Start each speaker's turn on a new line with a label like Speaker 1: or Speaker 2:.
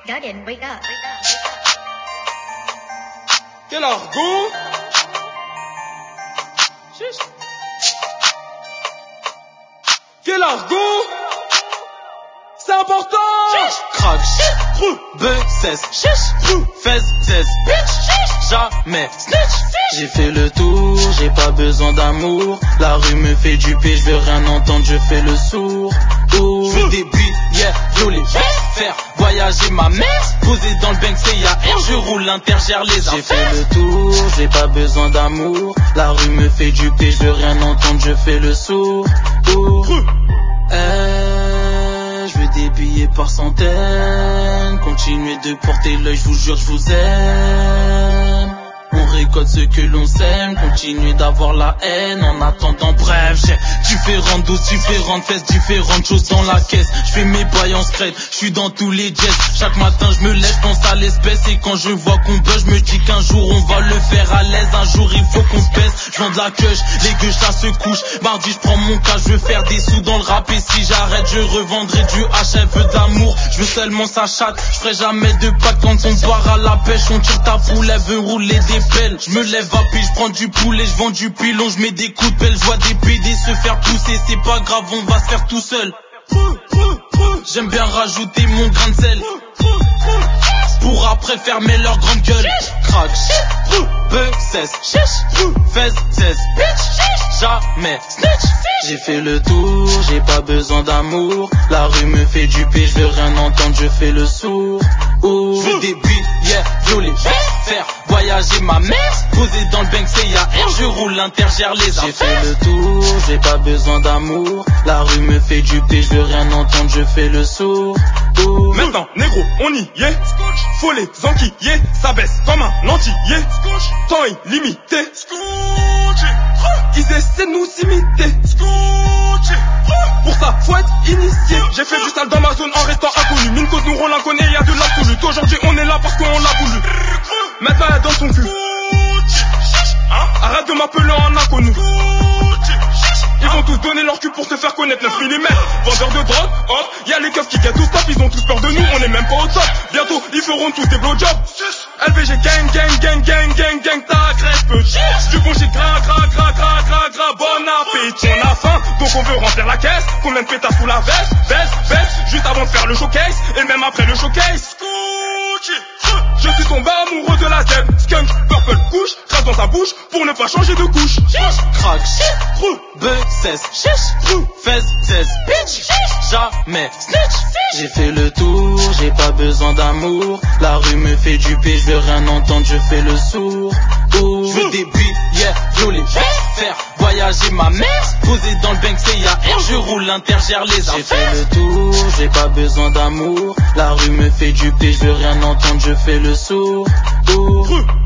Speaker 1: Guardian, wake up.
Speaker 2: Quel argot! Quel argot! C'est important!
Speaker 3: Crack, B16, fez, bitch, jamais snitch. J'ai fait le tour, j'ai pas besoin d'amour. La rue me fait du pied, je veux rien entendre, je fais le sourd. Je veux des billets, violer, faire voyager ma mère. Posé dans le bank, c'est y'a je roule l'intergère les affaires. J'ai fait le tour, j'ai pas besoin d'amour. La rue me fait du pied, je veux rien entendre, je fais le sourd. Je veux des billets par centaines. Continuez de porter l'œil, je vous jure, je vous aime. On récolte ce que l'on sème, continuez d'avoir la haine. En attendant, bref, j'ai différentes doses, différentes fesses, différentes choses dans la caisse. Je fais mes bails en secret, je suis dans tous les jets. Chaque matin je me lève, je pense à l'espèce. Et quand je vois qu'on buzz, je me dis qu'un jour on va le faire à l'aise. Un jour il faut qu'on se baisse, je vends de la queuche, les gueuches ça se couche. Mardi je prends mon cas, je veux faire des sous dans le rap. Et si j'arrête, je revendrai du H. Elle veut d'amour, je veux seulement sa chatte. Je ferai jamais de pattes quand on part à la pêche. On tire ta poule, elle veut rouler des pelles. Je me lève à pile, je prends du poulet, je vends du pilon, je mets des coups de pelle, je vois des PD se faire pousser, c'est pas grave, on va se faire tout seul. J'aime bien rajouter mon grain de sel pour après fermer leur grande gueule. Crack, B16, fez, bitch, jamais snitch. J'ai fait le tour, j'ai pas besoin d'amour. La rue me fait du pied, je veux rien entendre, je fais le sourd. Je veux des billets, violer, faire voyager ma mère. Posé dans le bank, c'est y'a je roule l'intergère les affaires. J'ai fait le tour, j'ai pas besoin d'amour. La rue me fait du pied, je veux rien entendre, je fais le sourd.
Speaker 2: Maintenant, négro, on y est. Faut les enquiller, ça baisse comme un entier. Temps illimité. Ils essaient de nous imiter. Pour ça, faut être initié. J'ai fait du sale dans ma zone en restant inconnu. Mine côte nous rôle inconnu, y'a de l'absolu. Aujourd'hui, on est là parce qu'on l'a voulu. Maintenant, elle dans son cul. Arrête de m'appeler en inconnu. Ils vont tous donner leur cul pour se faire connaître. 9 mm, vendeurs de drogue, hop. Y'a les keufs qui guettent au stop. Ils ont tous peur de nous, on est même pas au top. Bientôt, ils feront tous des blowjobs. LVG gang, ta crèche petit. Du bon shit, gras, bon appétit. On a faim, donc on veut remplir la caisse. Combien de pétasses sous la veste, juste avant de faire le showcase. Et même après le showcase. Je suis tombé amoureux de la zeb. Skunk, purple couche, crasse dans sa bouche pour ne pas changer de couche.
Speaker 3: Crack, B16, fez, bitch, jamais snitch. J'ai fait le tour, j'ai pas besoin d'amour. La rue me fait du pied, je veux rien entendre, je fais le sourd. Je veux des billets, violer, faire voyager ma mère. Posé dans le bank, c'est y'a je roule l'intergère les affaires. J'ai fait le tour, j'ai pas besoin d'amour. La rue me fait du pied, je veux rien entendre, je fais le sourd.